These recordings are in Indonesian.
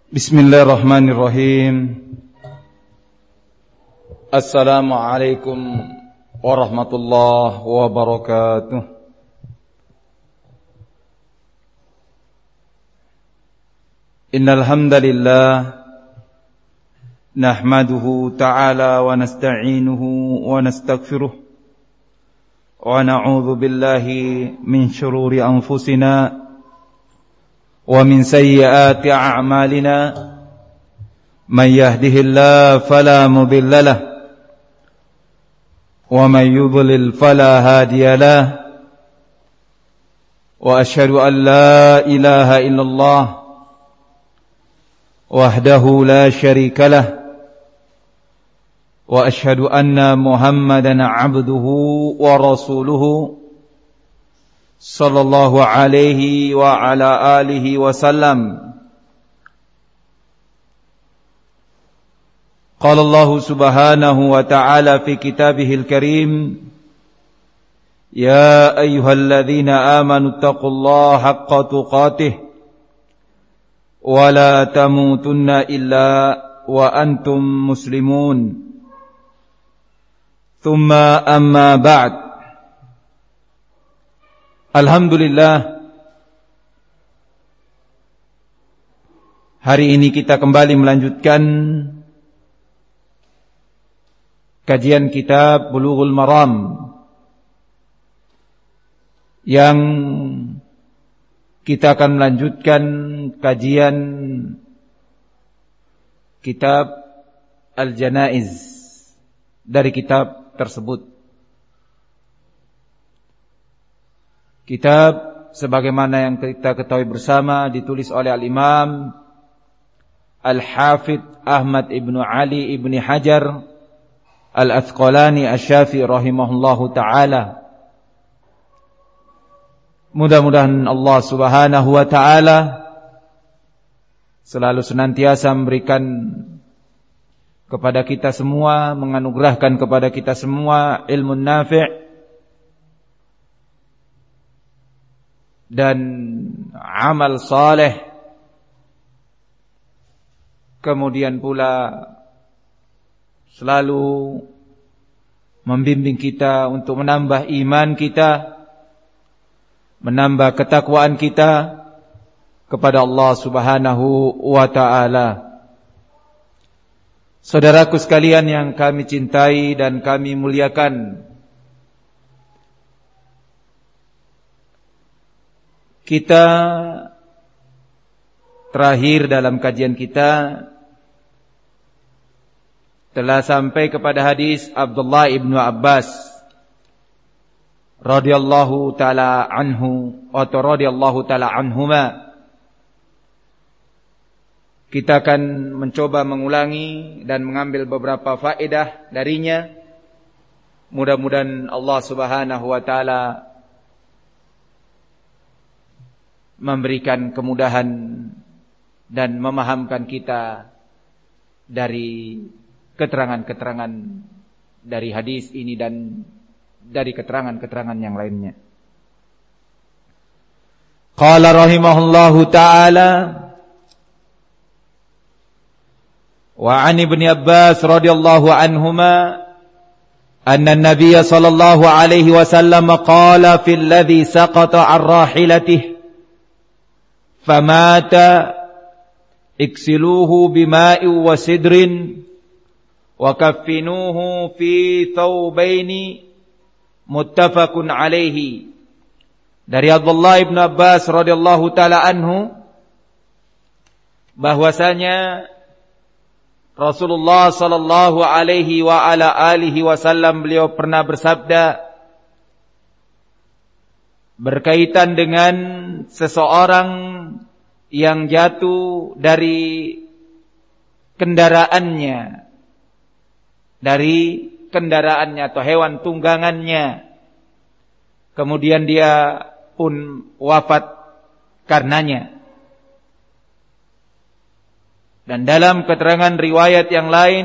Bismillahirrahmanirrahim. Assalamualaikum warahmatullahi wabarakatuh. Innal hamdalillah nahmaduhu ta'ala wa nasta'inuhu wa nastaghfiruh wa na'udzu billahi min shururi anfusina wa min sayyiati a'malina man yahdihillahu fala mudilla lahu wa man yudlil fala hadiya lahu wa asyhadu an la ilaha illallah wahdahu la syarika lahu wa asyhadu anna Muhammadan 'abduhu wa rasuluhu sallallahu alaihi wa ala alihi wasallam. Qala Allah subhanahu wa ta'ala fi kitabihil karim, ya ayyuhalladzina amanu taqullaha haqqa tuqatih wa la tamutunna illa wa antum muslimun. Thumma amma ba'd. Alhamdulillah, hari ini kita kembali melanjutkan kajian kitab Bulughul Maram yang kita akan melanjutkan kajian kitab Al-Janaiz dari kitab tersebut. Kitab sebagaimana yang kita ketahui bersama ditulis oleh Al-Imam Al-Hafidh Ahmad ibnu Ali ibni Hajar Al-Asqalani Asy-Syafi'i rahimahullahu ta'ala. Mudah-mudahan Allah subhanahu wa ta'ala selalu senantiasa memberikan kepada kita semua, menganugerahkan kepada kita semua ilmu nafi' dan amal saleh, kemudian pula selalu membimbing kita untuk menambah iman kita, menambah ketakwaan kita kepada Allah subhanahu wa ta'ala. Saudaraku sekalian yang kami cintai dan kami muliakan, kita terakhir dalam kajian kita telah sampai kepada hadis Abdullah ibnu Abbas radhiyallahu taala anhu atau radhiyallahu taala anhuma. Kita akan mencoba mengulangi dan mengambil beberapa faedah darinya. Mudah-mudahan Allah subhanahu wa taala memberikan kemudahan dan memahamkan kita dari keterangan-keterangan dari hadis ini dan dari keterangan-keterangan yang lainnya. Qala rahimahullahu ta'ala wa 'an Ibnu Abbas radhiyallahu anhuma anna an-nabiy sallallahu alaihi wasallam qala fil ladzi saqata 'an rahilatihi famata iksiluhu bima'in wa sidrin wa kaffinuhu fi thawbaini muttafaqun alaihi. Dari Abdullah ibn Abbas radhiyallahu taala anhu bahwasanya Rasulullah sallallahu alaihi wa ala alihi wasallam beliau pernah bersabda berkaitan dengan seseorang yang jatuh dari kendaraannya atau hewan tunggangannya, kemudian dia pun wafat karenanya. Dan dalam keterangan riwayat yang lain,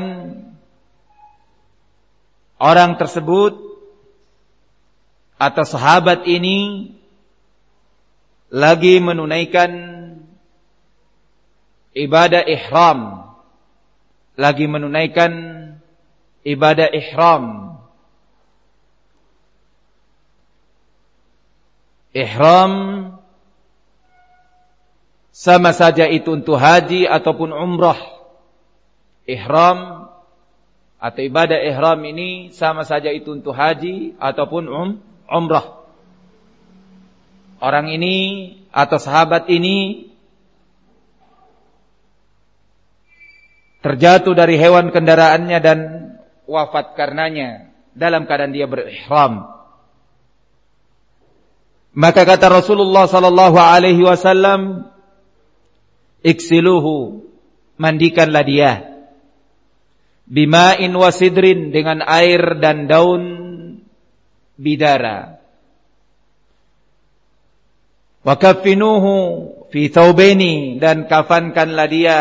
orang tersebut atau sahabat ini lagi menunaikan ibadah ihram, lagi menunaikan ibadah ihram. Ihram sama saja itu untuk haji ataupun umrah. Ihram atau ibadah ihram ini sama saja itu untuk haji ataupun umrah. Orang ini atau sahabat ini terjatuh dari hewan kendaraannya dan wafat karenanya dalam keadaan dia berihram. Maka kata Rasulullah sallallahu alaihi wasallam, "Iksiluhu," mandikanlah dia, "bima'in wa sidrin," dengan air dan daun bidara. "Wa kaffinuhu fi thawbaini," dan kafankanlah dia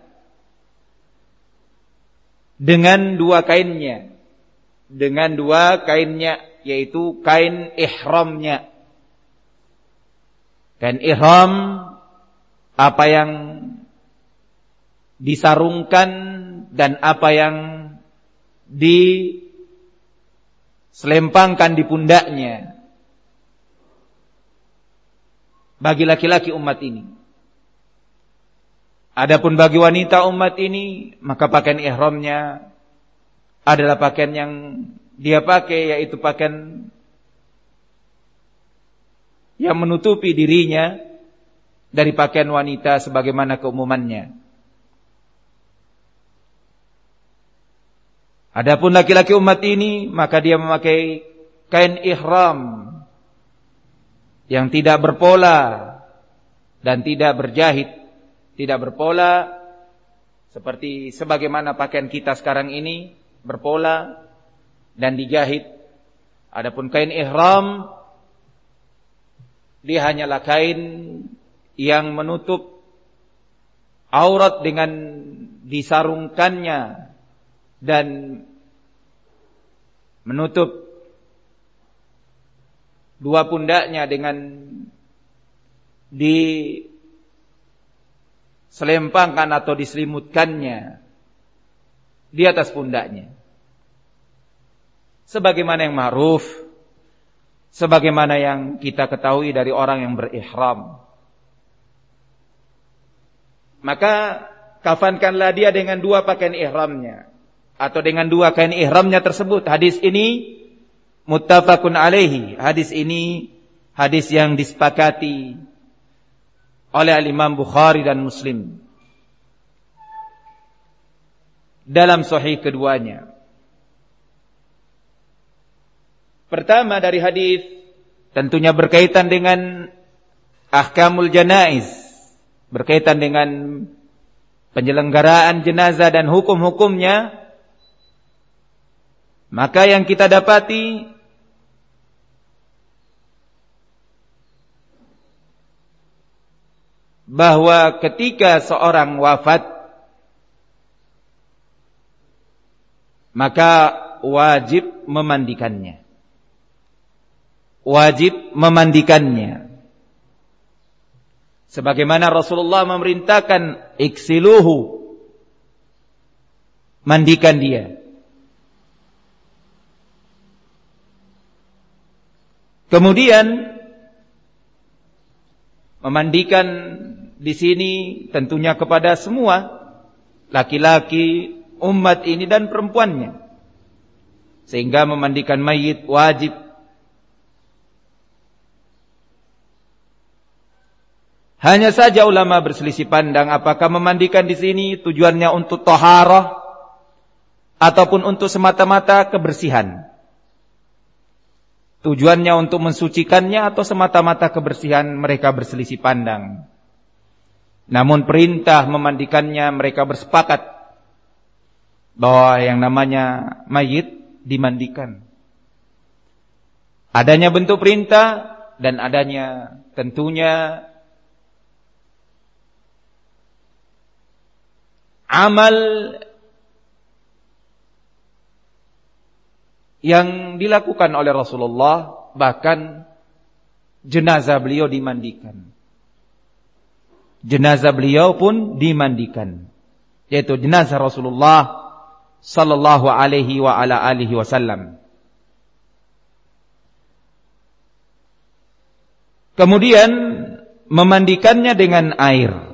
dengan dua kainnya, yaitu kain ihramnya. Kain ihram, apa yang disarungkan dan apa yang diselempangkan di pundaknya bagi laki-laki umat ini. Adapun bagi wanita umat ini, maka pakaian ihramnya adalah pakaian yang dia pakai, yaitu pakaian yang menutupi dirinya dari pakaian wanita sebagaimana keumumannya. Adapun laki-laki umat ini, maka dia memakai kain ihram yang tidak berpola dan tidak berjahit. Tidak berpola seperti sebagaimana pakaian kita sekarang ini berpola dan dijahit. Adapun kain ihram, dia hanyalah kain yang menutup aurat dengan disarungkannya dan menutup dua pundaknya dengan diselempangkan atau diselimutkannya di atas pundaknya. Sebagaimana yang ma'ruf, sebagaimana yang kita ketahui dari orang yang berihram. Maka kafankanlah dia dengan dua pakaian ihramnya, atau dengan dua kain ihramnya tersebut. Hadis ini muttafaqun alaihi. Hadis ini hadis yang disepakati oleh Imam Bukhari dan Muslim dalam sahih keduanya. Pertama dari hadis tentunya berkaitan dengan ahkamul janaiz, berkaitan dengan penyelenggaraan jenazah dan hukum-hukumnya. Maka yang kita dapati bahwa ketika seorang wafat, maka wajib memandikannya. Wajib memandikannya. Sebagaimana Rasulullah memerintahkan, iksiluhu, mandikan dia. Kemudian memandikan di sini tentunya kepada semua laki-laki umat ini dan perempuannya. Sehingga memandikan mayit wajib. Hanya saja ulama berselisih pandang apakah memandikan di sini tujuannya untuk taharah ataupun untuk semata-mata kebersihan. Tujuannya untuk mensucikannya atau semata-mata kebersihan, mereka berselisih pandang. Namun perintah memandikannya mereka bersepakat bahwa yang namanya mayit dimandikan. Adanya bentuk perintah dan adanya tentunya amal yang dilakukan oleh Rasulullah, bahkan jenazah beliau dimandikan. jenazah beliau pun dimandikan, yaitu jenazah Rasulullah sallallahu alaihi wa ala alihi wasallam. Kemudian memandikannya dengan air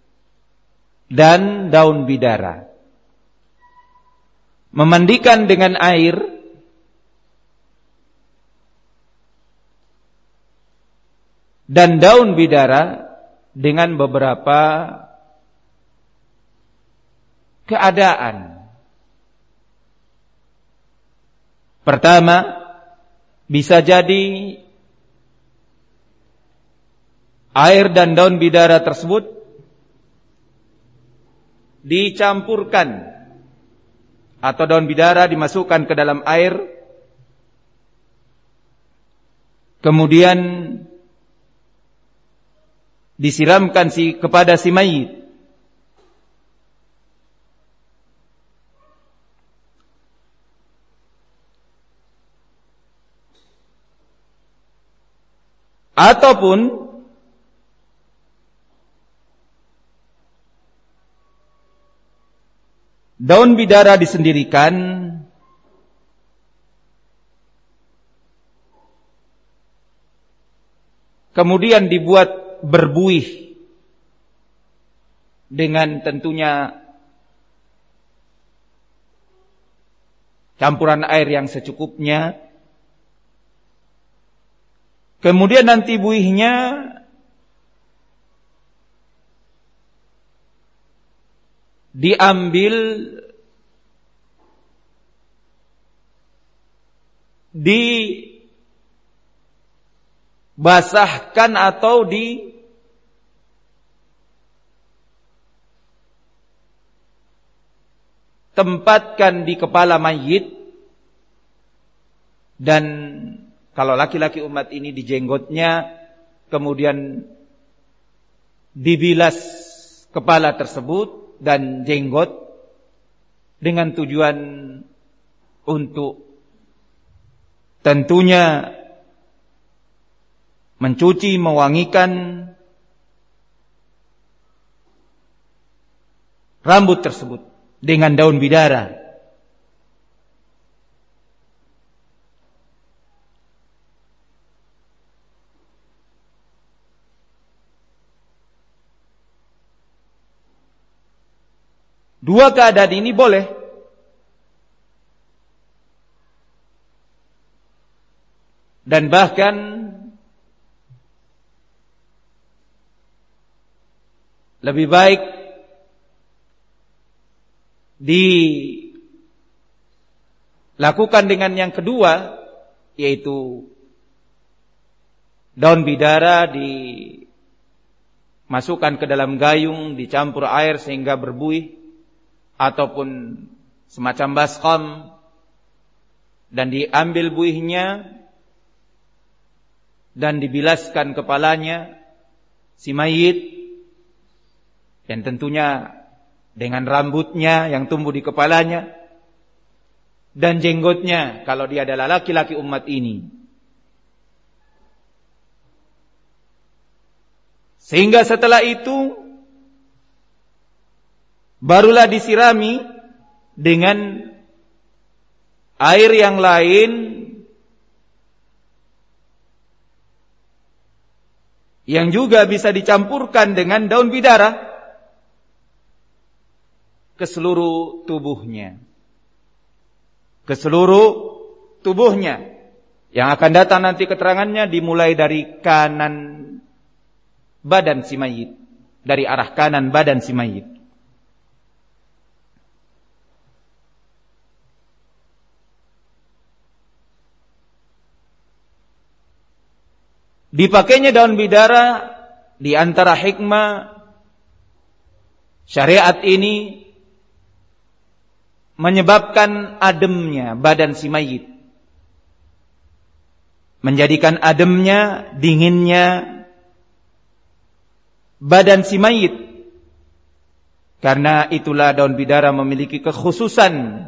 dan daun bidara. Memandikan dengan air dan daun bidara dengan beberapa keadaan. Pertama, bisa jadi air dan daun bidara tersebut dicampurkan atau daun bidara dimasukkan ke dalam air, kemudian disiramkan kepada si mayit. Ataupun daun bidara disendirikan, kemudian dibuat berbuih dengan tentunya campuran air yang secukupnya. Kemudian nanti buihnya diambil, dibasahkan atau ditempatkan di kepala mayit, dan kalau laki-laki umat ini di jenggotnya, kemudian dibilas kepala tersebut dan jenggot dengan tujuan untuk tentunya mencuci, mewangikan rambut tersebut dengan daun bidara. Dua keadaan ini boleh. Dan bahkan lebih baik dilakukan dengan yang kedua, yaitu daun bidara dimasukkan ke dalam gayung, dicampur air sehingga berbuih, ataupun semacam baskom, dan diambil buihnya dan dibilaskan kepalanya si mayit, dan tentunya dengan rambutnya yang tumbuh di kepalanya dan jenggotnya kalau dia adalah laki-laki umat ini, sehingga setelah itu barulah disirami dengan air yang lain yang juga bisa dicampurkan dengan daun bidara ke seluruh tubuhnya. Ke seluruh tubuhnya. Yang akan datang nanti keterangannya dimulai dari kanan badan si mayit. Dari arah kanan badan si mayit. Dipakainya daun bidara di antara hikmah syariat ini menyebabkan ademnya badan si mayit, menjadikan ademnya, dinginnya badan si mayit. Karena itulah daun bidara memiliki kekhususan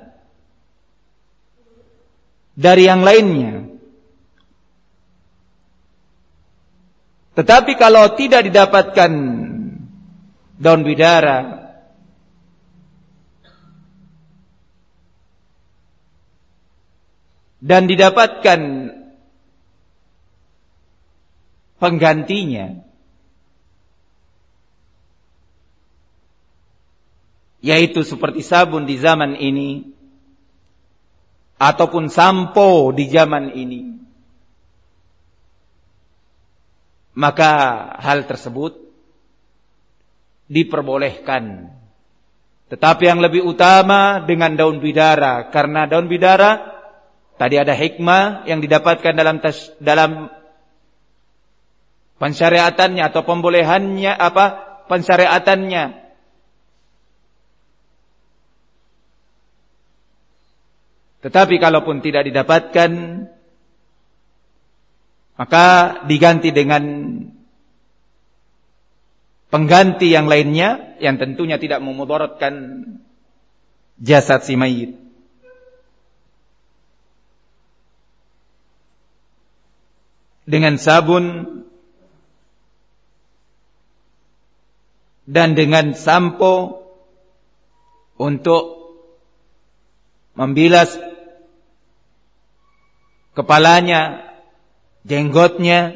dari yang lainnya. Tetapi kalau tidak didapatkan daun bidara, dan didapatkan penggantinya, yaitu seperti sabun di zaman ini ataupun sampo di zaman ini, maka hal tersebut diperbolehkan. Tetapi yang lebih utama dengan daun bidara, karena daun bidara tadi ada hikmah yang didapatkan dalam pensyariatannya atau pembolehannya, pensyariatannya. Tetapi kalaupun tidak didapatkan, maka diganti dengan pengganti yang lainnya yang tentunya tidak memudaratkan jasad si mayit. Dengan sabun dan dengan sampo untuk membilas kepalanya, jenggotnya,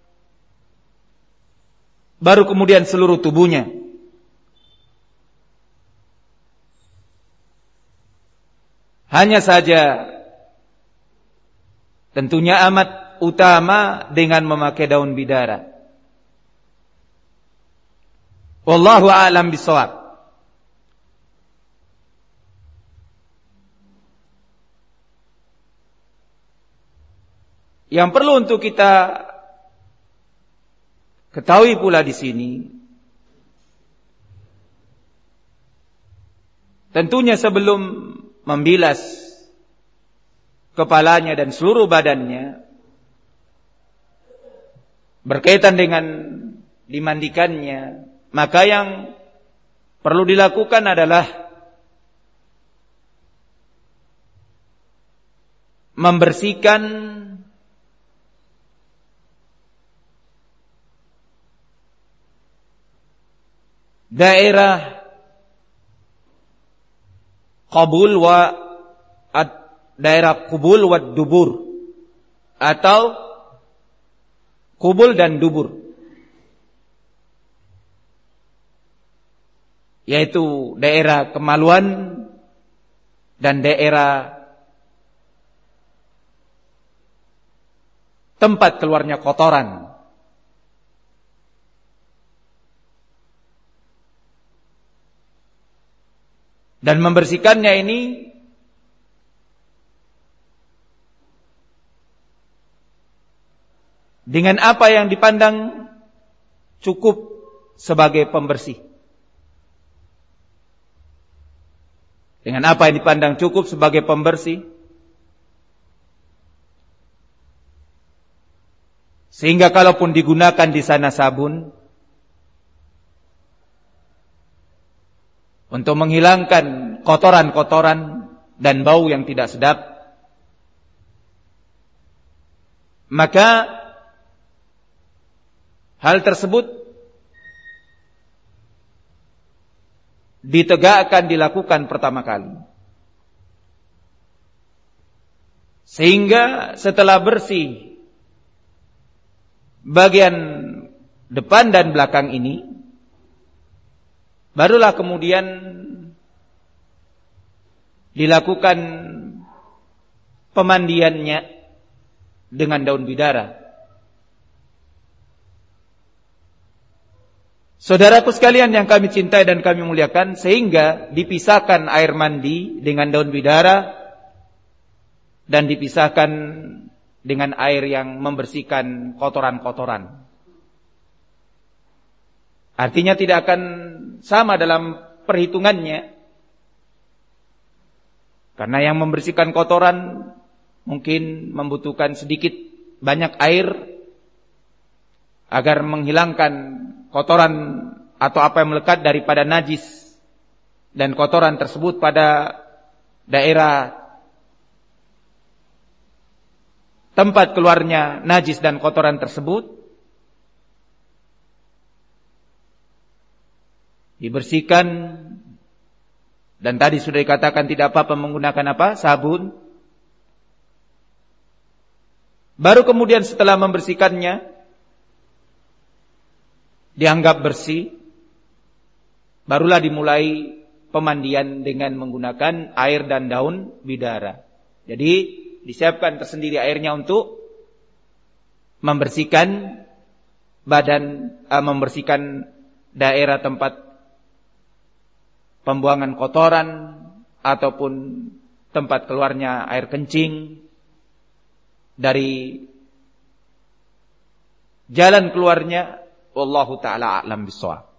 baru kemudian seluruh tubuhnya. Hanya saja tentunya amat utama dengan memakai daun bidara. Wallahu a'lam bishawab. Yang perlu untuk kita ketahui pula di sini, tentunya sebelum membilas kepalanya dan seluruh badannya, berkaitan dengan dimandikannya, maka yang perlu dilakukan adalah membersihkan daerah daerah kubul wa dubur, atau kubul dan dubur, yaitu daerah kemaluan dan daerah tempat keluarnya kotoran. Dan membersihkannya ini dengan apa yang dipandang cukup sebagai pembersih. Dengan apa yang dipandang cukup sebagai pembersih, sehingga kalaupun digunakan di sana sabun untuk menghilangkan kotoran-kotoran dan bau yang tidak sedap, maka hal tersebut dilakukan pertama kali. Sehingga setelah bersih bagian depan dan belakang ini, barulah kemudian dilakukan pemandiannya dengan daun bidara. Saudaraku sekalian yang kami cintai dan kami muliakan, sehingga dipisahkan air mandi dengan daun bidara dan dipisahkan dengan air yang membersihkan kotoran-kotoran. Artinya tidak akan sama dalam perhitungannya, karena yang membersihkan kotoran mungkin membutuhkan sedikit banyak air agar menghilangkan kotoran atau apa yang melekat daripada najis dan kotoran tersebut pada daerah tempat keluarnya najis dan kotoran tersebut. dibersihkan, dan tadi sudah dikatakan tidak apa-apa menggunakan apa? Sabun. Baru kemudian setelah membersihkannya dianggap bersih, barulah dimulai pemandian dengan menggunakan air dan daun bidara. Jadi disiapkan tersendiri airnya untuk membersihkan badan, membersihkan daerah tempat pembuangan kotoran ataupun tempat keluarnya air kencing, dari jalan keluarnya. Wallahu ta'ala a'lam bishawab.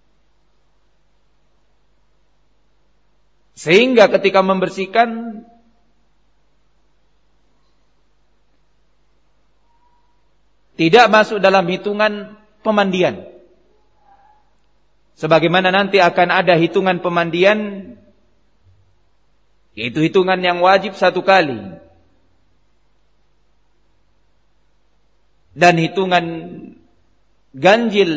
Sehingga ketika membersihkan tidak masuk dalam hitungan pemandian. Sebagaimana nanti akan ada hitungan pemandian, yaitu hitungan yang wajib 1 kali. Dan hitungan ganjil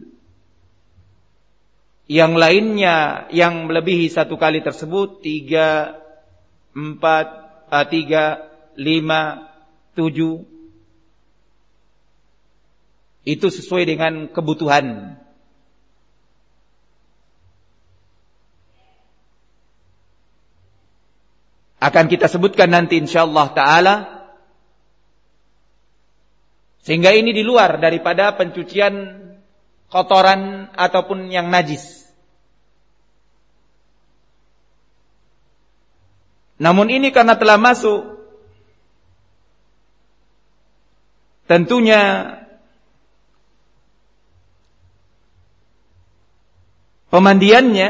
yang lainnya yang melebihi 1 kali tersebut 3, 4, 3, 5, 7. Itu sesuai dengan kebutuhan. Akan kita sebutkan nanti insyaallah ta'ala. Sehingga ini di luar daripada pencucian kotoran ataupun yang najis. Namun ini karena telah masuk, tentunya pemandiannya,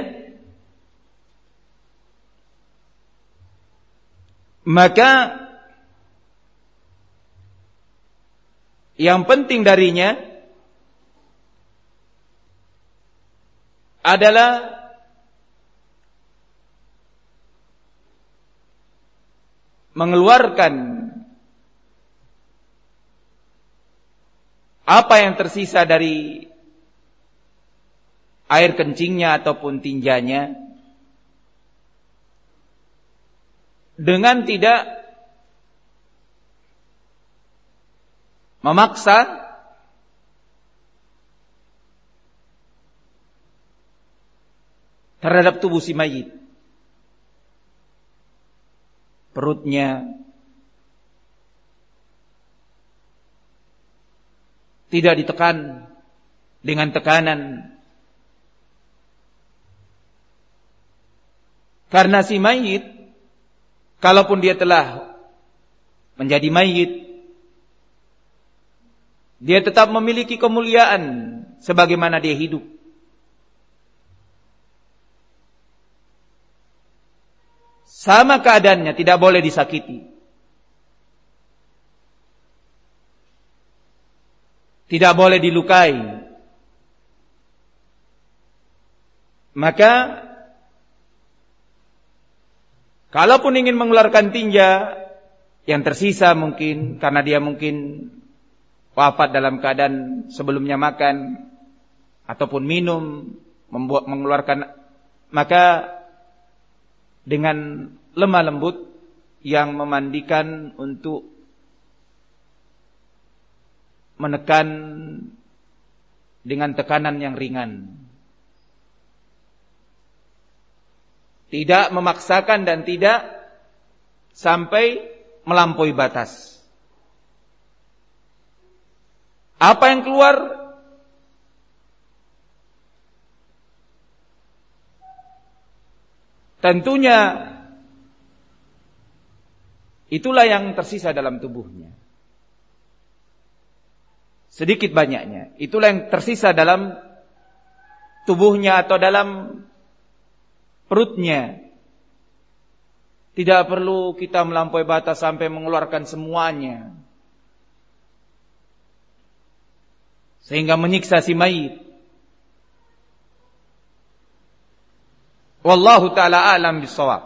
maka yang penting darinya adalah mengeluarkan apa yang tersisa dari air kencingnya ataupun tinjanya dengan tidak memaksa terhadap tubuh si mayit. Perutnya tidak ditekan dengan tekanan, karena si mayit, kalaupun dia telah menjadi mayit, dia tetap memiliki kemuliaan sebagaimana dia hidup. Sama keadaannya, tidak boleh disakiti. Tidak boleh dilukai. Maka kalaupun ingin mengeluarkan tinja yang tersisa, mungkin karena dia mungkin wafat dalam keadaan sebelumnya makan ataupun minum, mengeluarkan, maka dengan lemah lembut yang memandikan untuk menekan dengan tekanan yang ringan. Tidak memaksakan dan tidak sampai melampaui batas. Apa yang keluar tentunya itulah yang tersisa dalam tubuhnya. Sedikit banyaknya, itulah yang tersisa dalam tubuhnya atau dalam perutnya. Tidak perlu kita melampaui batas sampai mengeluarkan semuanya, sehingga menyiksa si mayit. Wallahu ta'ala a'lam bishawab.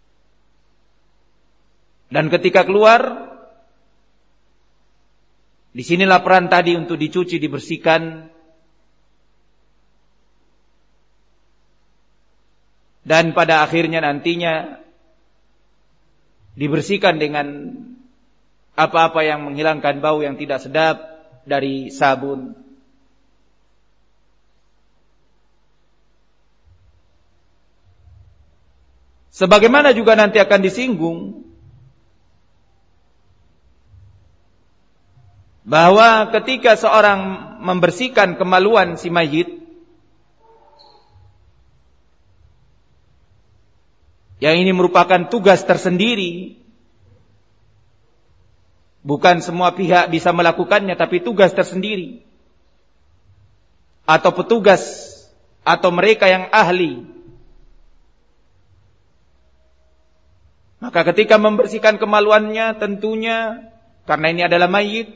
Dan ketika keluar, Disinilah peran tadi untuk dicuci, dibersihkan. Dan pada akhirnya nantinya dibersihkan dengan apa-apa yang menghilangkan bau yang tidak sedap dari sabun. Sebagaimana juga nanti akan disinggung bahwa ketika seorang membersihkan kemaluan si mayit, yang ini merupakan tugas tersendiri, bukan semua pihak bisa melakukannya, tapi tugas tersendiri, atau petugas atau mereka yang ahli. Maka ketika membersihkan kemaluannya, tentunya karena ini adalah mayit,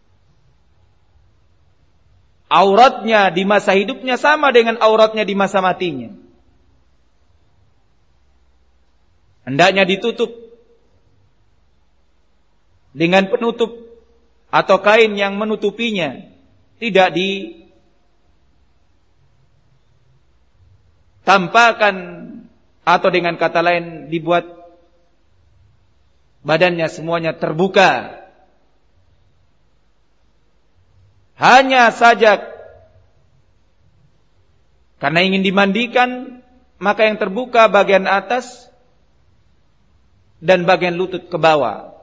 auratnya di masa hidupnya sama dengan auratnya di masa matinya. Hendaknya ditutup dengan penutup atau kain yang menutupinya, tidak ditampakkan, atau dengan kata lain dibuat badannya semuanya terbuka. Hanya saja karena ingin dimandikan, maka yang terbuka bagian atas dan bagian lutut ke bawah.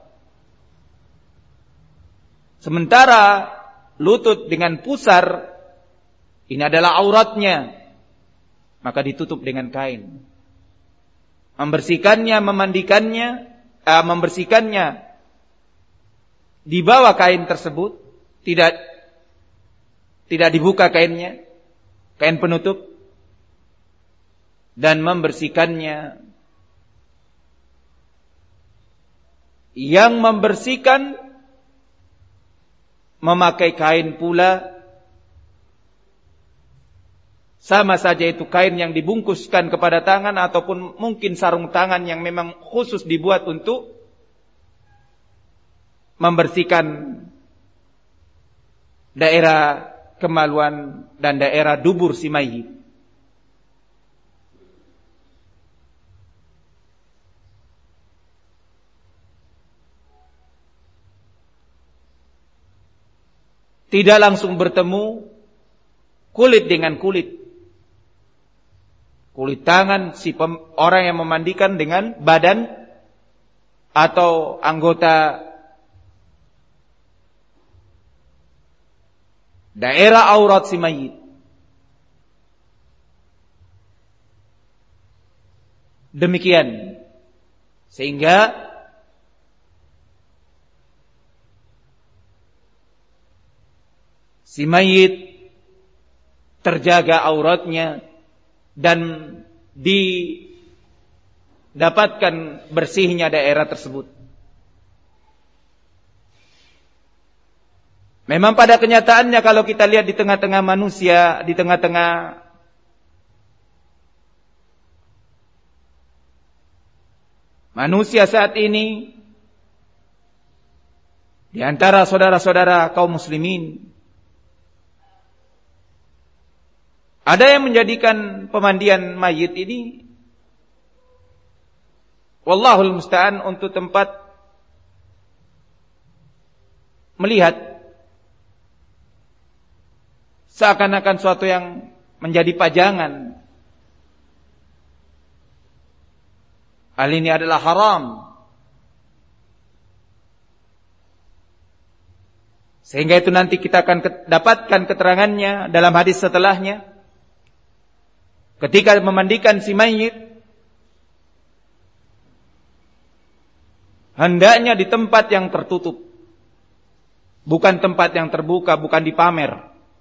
Sementara lutut dengan pusar, ini adalah auratnya, maka ditutup dengan kain. Membersihkannya, membersihkannya di bawah kain tersebut, tidak dibuka kainnya, kain penutup, dan membersihkannya. Yang membersihkan memakai kain pula, sama saja itu kain yang dibungkuskan kepada tangan, ataupun mungkin sarung tangan yang memang khusus dibuat untuk membersihkan daerah kemaluan dan daerah dubur si mayit. Tidak langsung bertemu kulit dengan kulit. Kulit tangan si orang yang memandikan dengan badan atau anggota daerah aurat si mayit. Demikian. Sehingga si mayit terjaga auratnya dan didapatkan bersihnya daerah tersebut. Memang pada kenyataannya kalau kita lihat di tengah-tengah manusia, di tengah-tengah manusia saat ini, di antara saudara-saudara kaum muslimin, ada yang menjadikan pemandian mayit ini, wallahul musta'an, untuk tempat melihat, seakan-akan suatu yang menjadi pajangan. Hal ini adalah haram. Sehingga itu nanti kita akan dapatkan keterangannya dalam hadis setelahnya. Ketika memandikan si mayit, hendaknya di tempat yang tertutup, bukan tempat yang terbuka, bukan dipamer.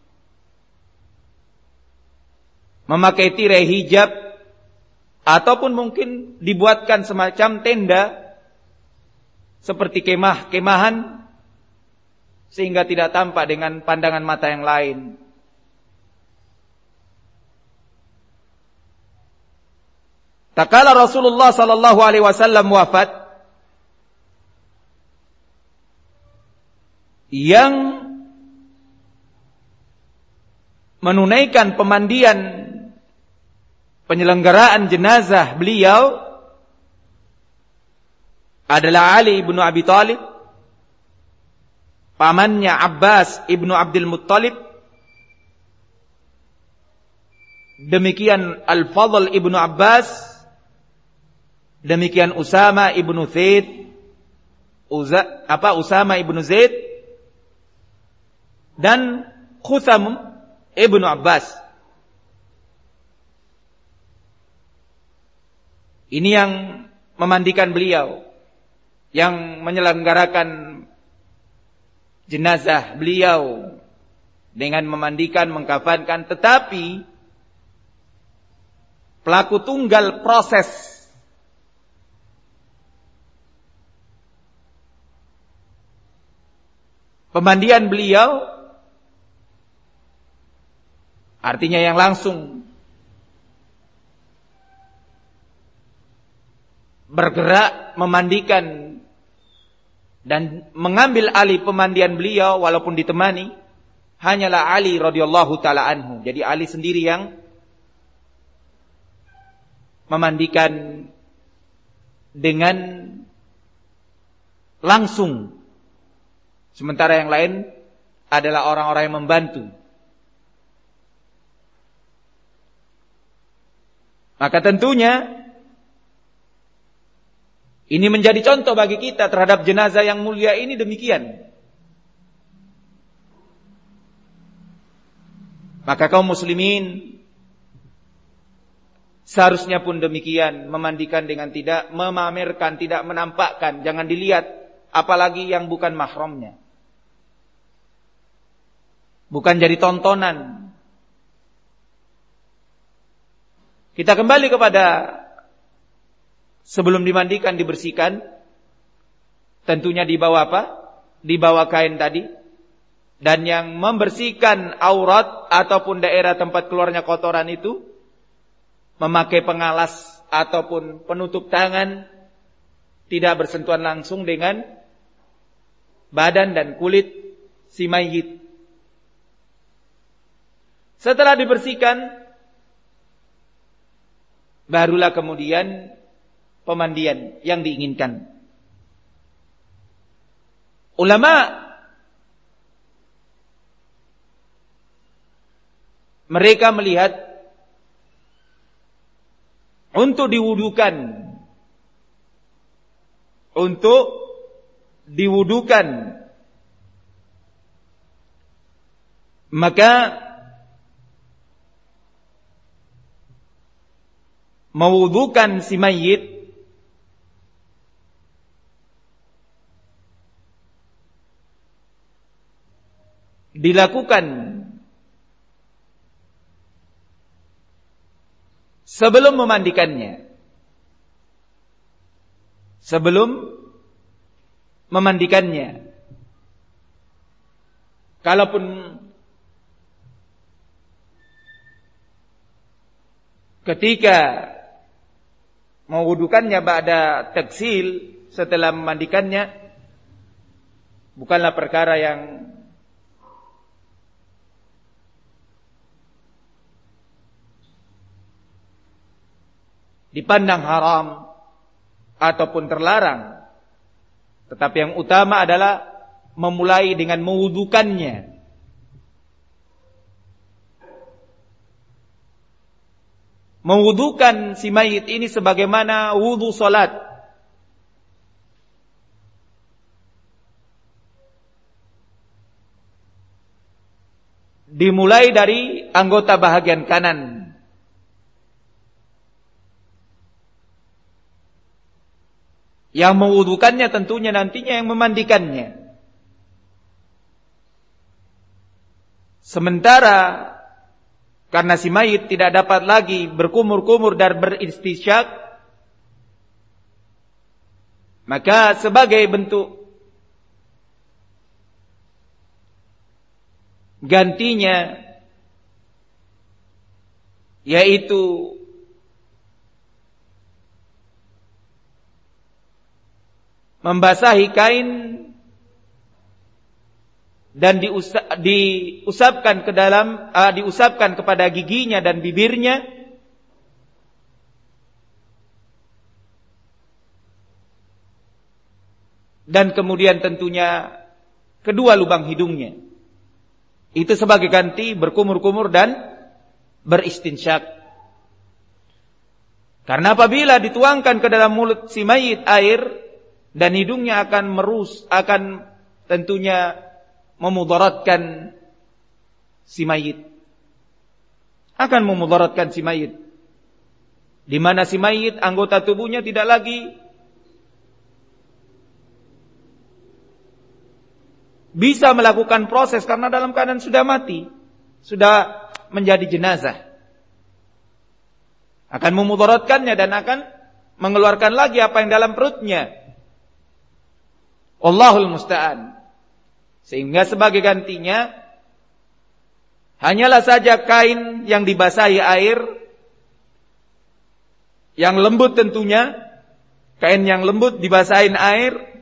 Memakai tirai hijab, ataupun mungkin dibuatkan semacam tenda seperti kemah-kemahan, sehingga tidak tampak dengan pandangan mata yang lain. Tatkala Rasulullah sallallahu alaihi wasallam wafat, yang menunaikan pemandian penyelenggaraan jenazah beliau adalah Ali ibnu Abi Thalib, pamannya Abbas ibnu Abdul Muttalib, demikian Al-Fadl ibnu Abbas, demikian Usama ibnu Zaid, Usama ibnu Zaid, dan Khutham ibnu Abbas. Ini yang memandikan beliau, yang menyelenggarakan jenazah beliau dengan memandikan, mengkafankan, tetapi pelaku tunggal proses pemandian beliau, artinya yang langsung bergerak memandikan dan mengambil alih pemandian beliau walaupun ditemani hanyalah Ali radhiyallahu taala anhu. Jadi Ali sendiri yang memandikan dengan langsung, sementara yang lain adalah orang-orang yang membantu. Maka tentunya ini menjadi contoh bagi kita terhadap jenazah yang mulia ini demikian. Maka kaum muslimin seharusnya pun demikian, memandikan dengan tidak memamerkan, tidak menampakkan, jangan dilihat, apalagi yang bukan mahramnya. Bukan jadi tontonan. Kita kembali kepada sebelum dimandikan, dibersihkan, tentunya di bawah apa? Di bawah kain tadi. Dan yang membersihkan aurat ataupun daerah tempat keluarnya kotoran itu memakai pengalas ataupun penutup tangan, tidak bersentuhan langsung dengan badan dan kulit si mayit. Setelah dibersihkan, barulah kemudian pemandian yang diinginkan. Ulama mereka melihat untuk diwudukan, maka mewudukan si mayit dilakukan sebelum memandikannya. Kalaupun ketika mewudukannya ba'da taksil, setelah memandikannya, bukanlah perkara yang dipandang haram ataupun terlarang, tetapi yang utama adalah memulai dengan mewudukannya. Mewudukan si mayit ini sebagaimana wudu salat. Dimulai dari anggota bahagian kanan. Yang mewudukannya tentunya nantinya yang memandikannya. Sementara karena si mayit tidak dapat lagi berkumur-kumur dan beristisyak, maka sebagai bentuk gantinya, yaitu membasahi kain dan diusapkan ke dalam diusapkan kepada giginya dan bibirnya, dan kemudian tentunya kedua lubang hidungnya. Itu sebagai ganti berkumur-kumur dan beristinsyak. Karena apabila dituangkan ke dalam mulut si mayit air dan hidungnya akan tentunya memudaratkan si mayit. Akan memudaratkan si mayit. Di mana si mayit anggota tubuhnya tidak lagi bisa melakukan proses karena dalam keadaan sudah mati, sudah menjadi jenazah. Akan memudaratkannya dan akan mengeluarkan lagi apa yang dalam perutnya. Allahul musta'an. Sehingga sebagai gantinya hanyalah saja kain yang dibasahi air, yang lembut tentunya, kain yang lembut dibasahin air,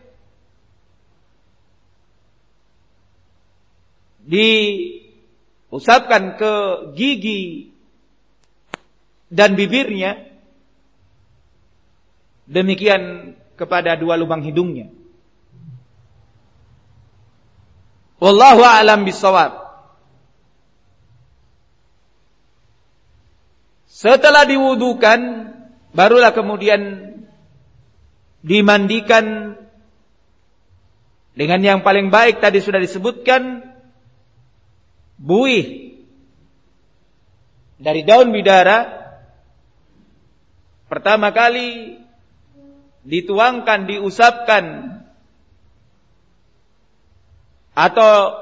diusapkan ke gigi dan bibirnya, demikian kepada dua lubang hidungnya. Wallahu a'lam bissawab. Setelah diwudukan, barulah kemudian dimandikan dengan yang paling baik tadi sudah disebutkan, buih dari daun bidara. Pertama kali dituangkan, diusapkan atau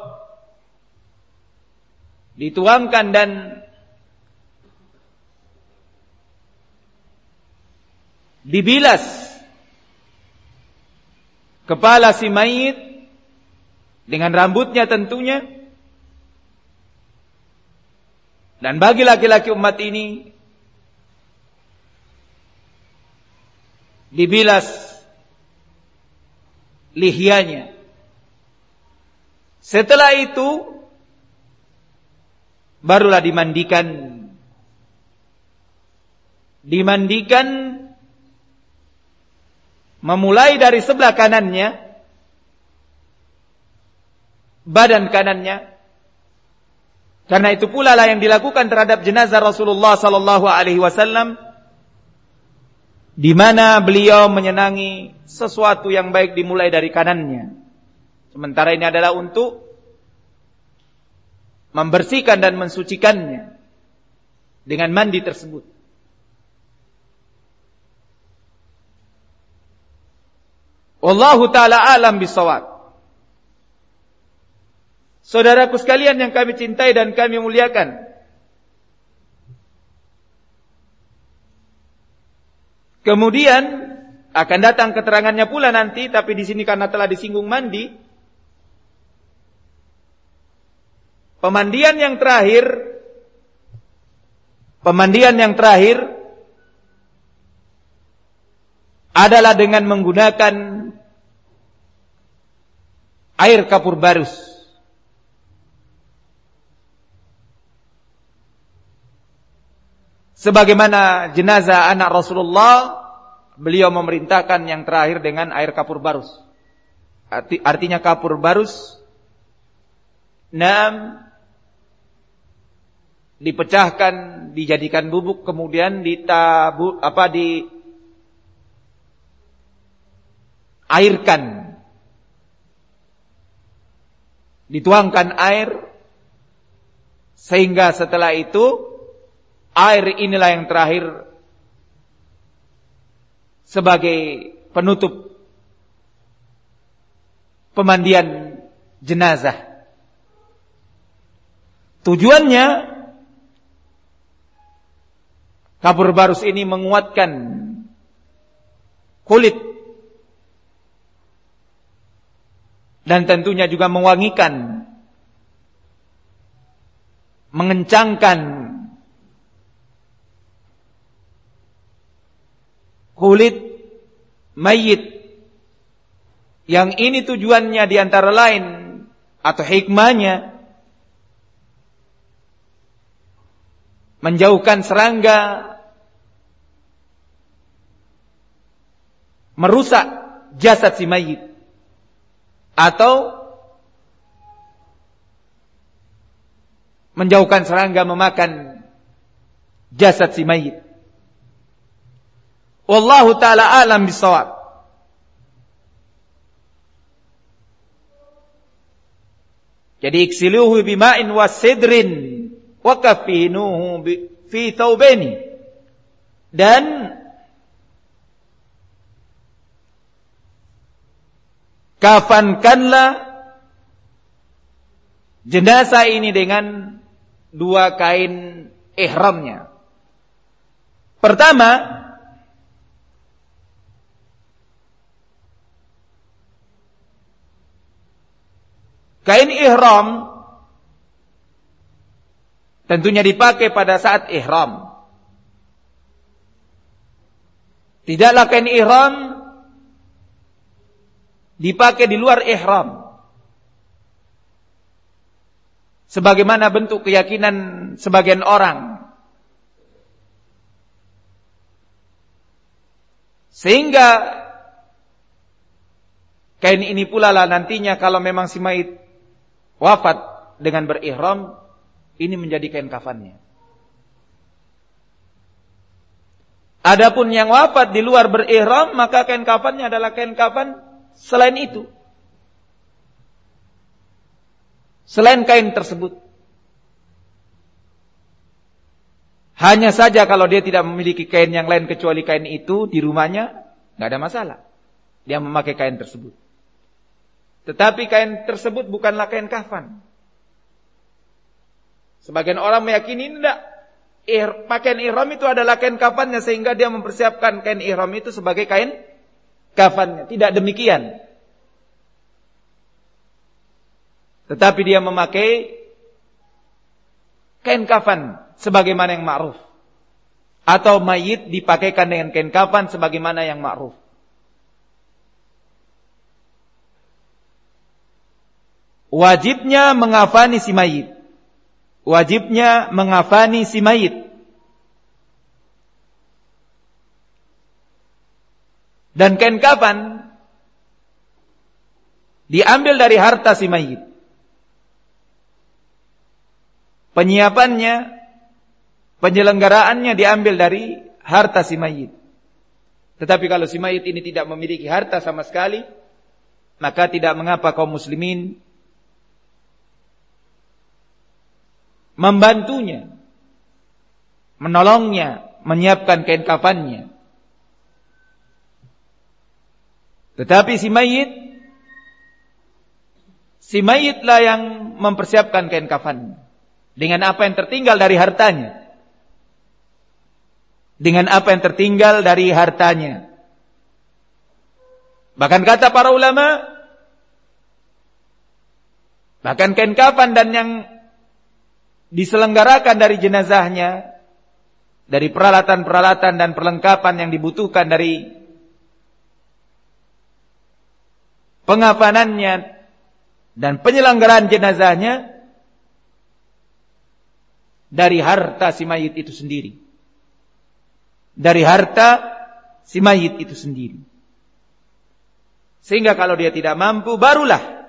dituangkan dan dibilas kepala si mayit dengan rambutnya tentunya. Dan bagi laki-laki umat ini dibilas lihyanya. Setelah itu barulah dimandikan. Dimandikan memulai dari sebelah kanannya, badan kanannya. Karena itu pula lah yang dilakukan terhadap jenazah Rasulullah sallallahu alaihi wasallam, di mana beliau menyenangi sesuatu yang baik dimulai dari kanannya. Sementara ini adalah untuk membersihkan dan mensucikannya dengan mandi tersebut. Wallahu ta'ala alam bisawab. Saudaraku sekalian yang kami cintai dan kami muliakan, kemudian akan datang keterangannya pula nanti, tapi di sini karena telah disinggung mandi, pemandian yang terakhir adalah dengan menggunakan air kapur barus. Sebagaimana jenazah anak Rasulullah, beliau memerintahkan yang terakhir dengan air kapur barus. Artinya kapur barus dipecahkan, dijadikan bubuk, kemudian diairkan, dituangkan air, sehingga setelah itu air inilah yang terakhir sebagai penutup pemandian jenazah. Tujuannya, kapur barus ini menguatkan kulit dan tentunya juga mewangikan, mengencangkan kulit mayit. Yang ini tujuannya diantara lain atau hikmahnya menjauhkan serangga, merusak jasad si mayit, atau menjauhkan serangga memakan jasad si mayit. Wallahu ta'ala alam bisawab. Jadi iksiluhu bima'in wasidrin wa kafinuhu fi thawbaini. Dan kafankanlah jenazah ini dengan 2 kain ihramnya. Pertama, kain ihram tentunya dipakai pada saat ihram. Tidaklah kain ihram dipakai di luar ihram, sebagaimana bentuk keyakinan sebagian orang, sehingga kain ini pula lah nantinya kalau memang si mayit wafat dengan berihram, ini menjadi kain kafannya. Adapun yang wafat di luar berihram, maka kain kafannya adalah kain kafan selain itu, selain kain tersebut. Hanya saja kalau dia tidak memiliki kain yang lain kecuali kain itu di rumahnya, nggak ada masalah, dia memakai kain tersebut. Tetapi kain tersebut bukanlah kain kafan. Sebagian orang meyakini tidak, pakaian ihram itu adalah kain kafannya, sehingga dia mempersiapkan kain ihram itu sebagai kain kafannya. Tidak demikian. Tetapi dia memakai kain kafan sebagaimana yang ma'ruf, atau mayit dipakaikan dengan kain kafan sebagaimana yang ma'ruf. Wajibnya mengafani si mayit. Wajibnya mengafani si mayit. Dan kain kafan diambil dari harta si mayit. Penyiapannya, penyelenggaraannya diambil dari harta si mayit. Tetapi kalau si mayit ini tidak memiliki harta sama sekali, maka tidak mengapa kaum muslimin membantunya, menolongnya, menyiapkan kain kafannya. Tetapi si mayitlah yang mempersiapkan kain kafannya dengan apa yang tertinggal dari hartanya. Dengan apa yang tertinggal dari hartanya. Bahkan kata para ulama, bahkan kain kafan dan yang diselenggarakan dari jenazahnya, dari peralatan-peralatan dan perlengkapan yang dibutuhkan dari pengafanannya dan penyelenggaraan jenazahnya, dari harta si mayit itu sendiri. Dari harta si mayit itu sendiri. Sehingga kalau dia tidak mampu, barulah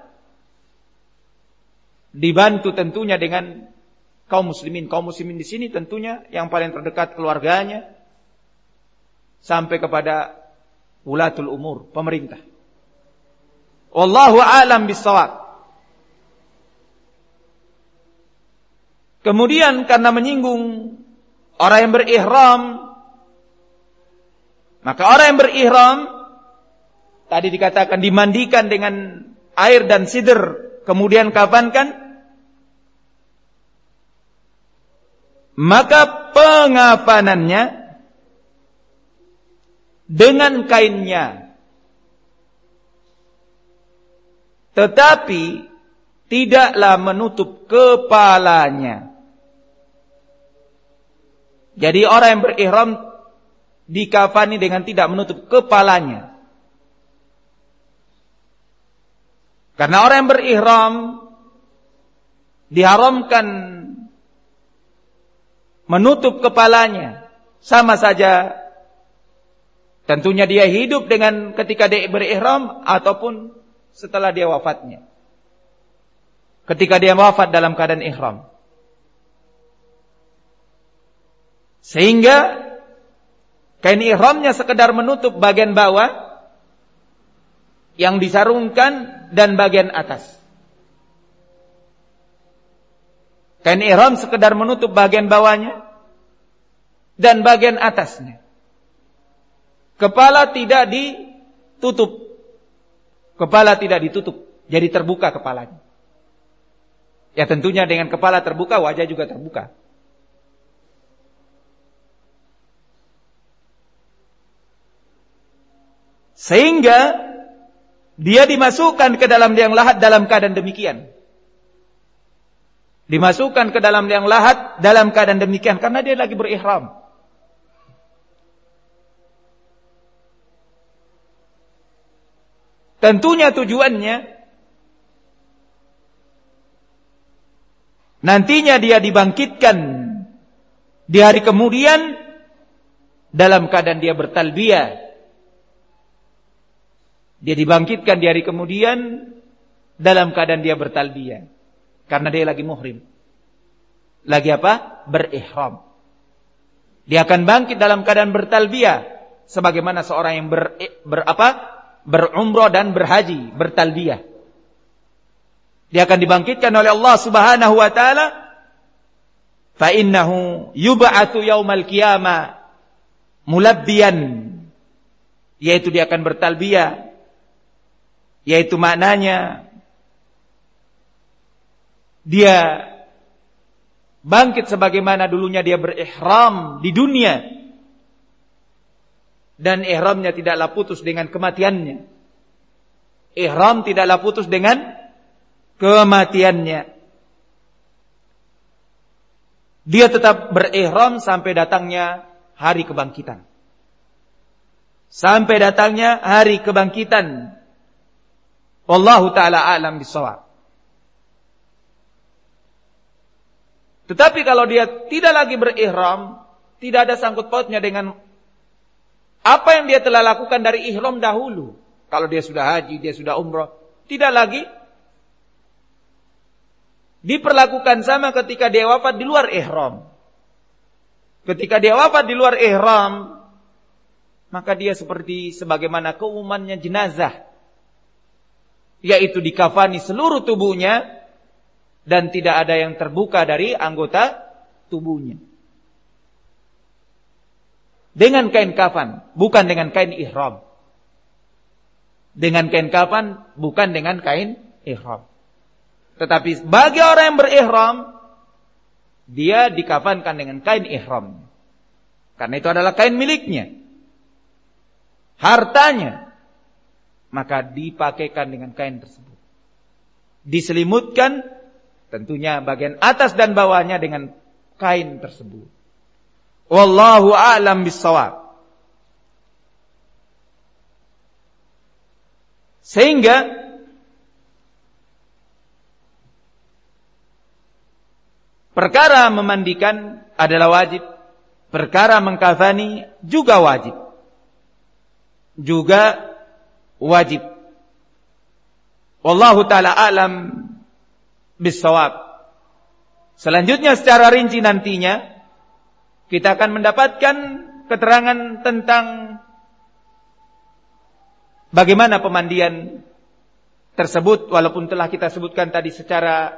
dibantu tentunya dengan kaum muslimin. Kaum muslimin di sini tentunya yang paling terdekat keluarganya, sampai kepada wulatul umur, pemerintah. Wallahu a'lam bissawab. Kemudian karena menyinggung orang yang berihram, maka orang yang berihram tadi dikatakan dimandikan dengan air dan sidr, kemudian kafankan. Maka pengafanannya dengan kainnya, tetapi tidaklah menutup kepalanya. Jadi orang yang berihram dikafani dengan tidak menutup kepalanya. Karena orang yang berihram diharamkan menutup kepalanya, sama saja tentunya dia hidup dengan ketika dia berihram ataupun setelah dia wafatnya. Ketika dia wafat dalam keadaan ihram. Sehingga kain ihramnya sekedar menutup bagian bawah yang disarungkan dan bagian atas. Kain ihram sekedar menutup bagian bawahnya dan bagian atasnya. Kepala tidak ditutup. Kepala tidak ditutup, jadi terbuka kepalanya. Ya tentunya dengan kepala terbuka, wajah juga terbuka. Sehingga dia dimasukkan ke dalam liang lahat dalam keadaan demikian. Dimasukkan ke dalam liang lahat dalam keadaan demikian karena dia lagi berihram. Tentunya tujuannya nantinya dia dibangkitkan di hari kemudian dalam keadaan dia bertalbiyah. Dia dibangkitkan di hari kemudian dalam keadaan dia bertalbiyah. Karena dia lagi muhrim. Lagi apa? Berihram. Dia akan bangkit dalam keadaan bertalbiyah. Sebagaimana seorang yang berumrah dan berhaji, bertalbiyah. Dia akan dibangkitkan oleh Allah Subhanahu wa taala. Fa innahu yub'atsu yaumal qiyamah mulabbiyan. Yaitu dia akan bertalbiyah. Yaitu maknanya dia bangkit sebagaimana dulunya dia berihram di dunia. Dan ihramnya tidaklah putus dengan kematiannya. Ihram tidaklah putus dengan kematiannya. Dia tetap berihram sampai datangnya hari kebangkitan. Sampai datangnya hari kebangkitan. Wallahu ta'ala a'lam bishawab. Tetapi kalau dia tidak lagi berihram, tidak ada sangkut pautnya dengan apa yang dia telah lakukan dari ihram dahulu. Kalau dia sudah haji, dia sudah umrah, tidak lagi diperlakukan sama ketika dia wafat di luar ihram. Ketika dia wafat di luar ihram, maka dia seperti sebagaimana keumumannya jenazah, yaitu dikafani seluruh tubuhnya dan tidak ada yang terbuka dari anggota tubuhnya. Dengan kain kafan, bukan dengan kain ihram. Dengan kain kafan, bukan dengan kain ihram. Tetapi bagi orang yang berihram, dia dikafankan dengan kain ihram. Karena itu adalah kain miliknya. Hartanya. Maka dipakaikan dengan kain tersebut. Diselimutkan tentunya bagian atas dan bawahnya dengan kain tersebut. Wallahu a'lam bishawab. Sehingga perkara memandikan adalah wajib. Perkara mengkafani juga wajib. Juga wajib. Wallahu ta'ala a'lam bishawab. Selanjutnya secara rinci nantinya kita akan mendapatkan keterangan tentang bagaimana pemandian tersebut, walaupun telah kita sebutkan tadi secara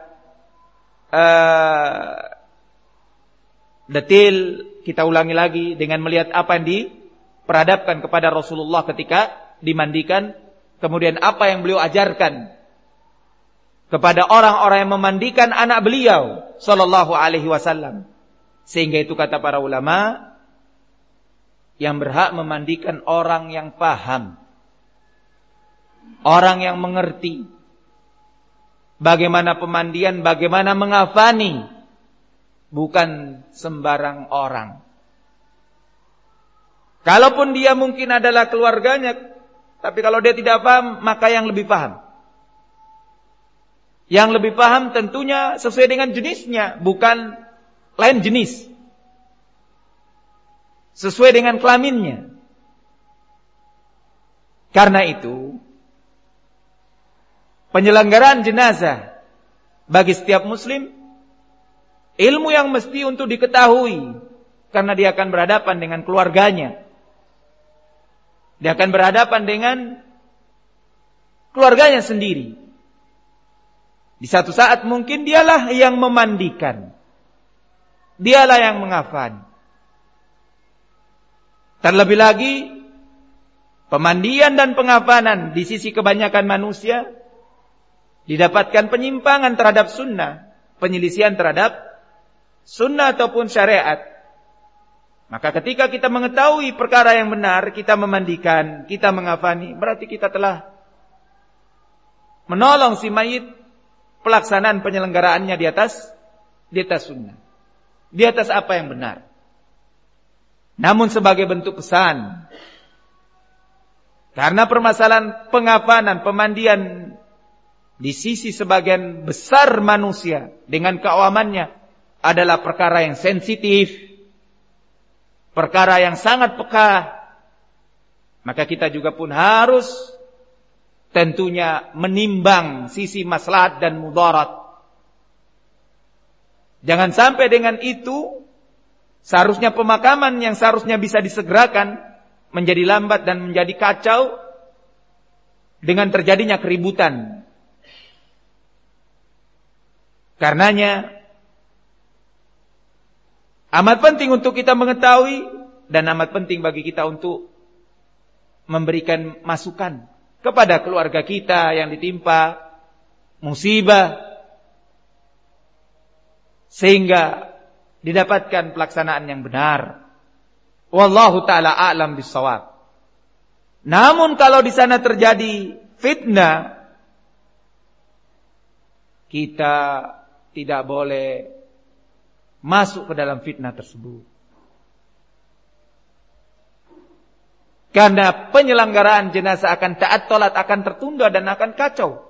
detail. Kita ulangi lagi dengan melihat apa yang diperhadapkan kepada Rasulullah ketika dimandikan, kemudian apa yang beliau ajarkan kepada orang-orang yang memandikan anak beliau sallallahu alaihi wasallam. Sehingga itu kata para ulama, yang berhak memandikan orang yang paham, orang yang mengerti bagaimana pemandian, bagaimana mengafani, bukan sembarang orang. Kalaupun dia mungkin adalah keluarganya, tapi kalau dia tidak paham, maka yang lebih paham, Yang lebih paham tentunya sesuai dengan jenisnya, bukan lain jenis. Sesuai dengan kelaminnya. Karena itu, penyelenggaraan jenazah bagi setiap muslim, ilmu yang mesti untuk diketahui, karena dia akan berhadapan dengan keluarganya. Dia akan berhadapan dengan keluarganya sendiri. Di satu saat mungkin dialah yang memandikan, dialah yang mengafan. Terlebih lagi, pemandian dan pengafanan di sisi kebanyakan manusia didapatkan penyimpangan terhadap sunnah, penyelisihan terhadap sunnah ataupun syariat. Maka ketika kita mengetahui perkara yang benar, kita memandikan, kita mengafani, berarti kita telah menolong si mayit pelaksanaan penyelenggaraannya di atas sunnah, di atas apa yang benar. Namun sebagai bentuk pesan, karena permasalahan pengafanan, pemandian di sisi sebagian besar manusia dengan keawamannya adalah perkara yang sensitif, perkara yang sangat peka, maka kita juga pun harus tentunya menimbang sisi maslahat dan mudarat. Jangan sampai dengan itu seharusnya pemakaman yang seharusnya bisa disegerakan menjadi lambat dan menjadi kacau dengan terjadinya keributan. Karenanya amat penting untuk kita mengetahui dan amat penting bagi kita untuk memberikan masukan kepada keluarga kita yang ditimpa musibah sehingga didapatkan pelaksanaan yang benar. Wallahu ta'ala a'lam bissawab. Namun kalau di sana terjadi fitnah, kita tidak boleh masuk ke dalam fitnah tersebut. Karena penyelenggaraan jenazah akan ta'attolat, akan tertunda dan akan kacau.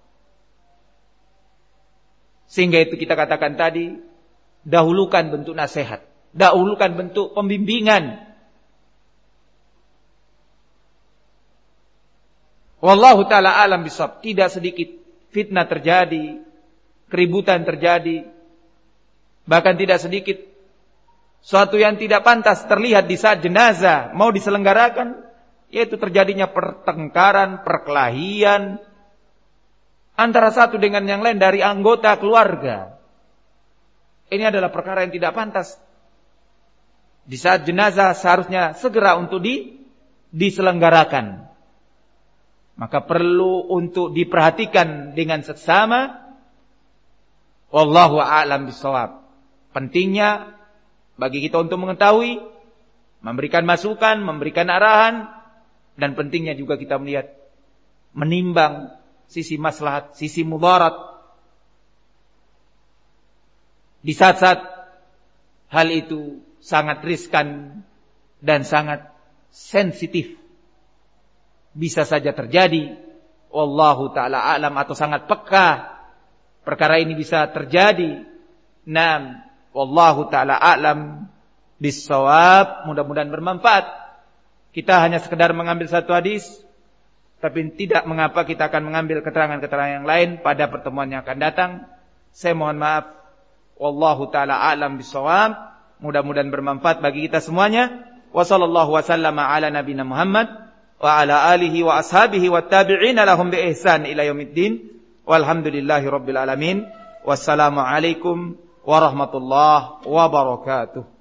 Sehingga itu kita katakan tadi, dahulukan bentuk nasihat, dahulukan bentuk pembimbingan. Wallahu ta'ala alam bisawab. Tidak sedikit fitnah terjadi, keributan terjadi, bahkan tidak sedikit suatu yang tidak pantas terlihat di saat jenazah mau diselenggarakan, yaitu terjadinya pertengkaran, perkelahian antara satu dengan yang lain dari anggota keluarga. Ini adalah perkara yang tidak pantas. Di saat jenazah seharusnya segera untuk diselenggarakan. Maka perlu untuk diperhatikan dengan seksama. Wallahu a'lam bishawab. Pentingnya bagi kita untuk mengetahui, memberikan masukan, memberikan arahan, dan pentingnya juga kita melihat, menimbang sisi maslahat, sisi mudarat. Di saat-saat hal itu sangat riskan dan sangat sensitif, bisa saja terjadi. Wallahu ta'ala a'lam, atau sangat peka perkara ini bisa terjadi. Naam, wallahu ta'ala a'lam bis-shawab. Mudah-mudahan bermanfaat. Kita hanya sekedar mengambil satu hadis, tapi tidak mengapa kita akan mengambil keterangan-keterangan yang lain pada pertemuan yang akan datang. Saya mohon maaf. Wallahu ta'ala a'lam bis-shawab. Mudah-mudahan bermanfaat bagi kita semuanya. Wa sallallahu wa sallama ala nabiyina Muhammad wa ala alihi wa ashabihi wa tabi'ina lahum bi ihsan ila yaumiddin. Walhamdulillahi rabbil alamin. Wassalamu alaikum warahmatullahi wabarakatuh.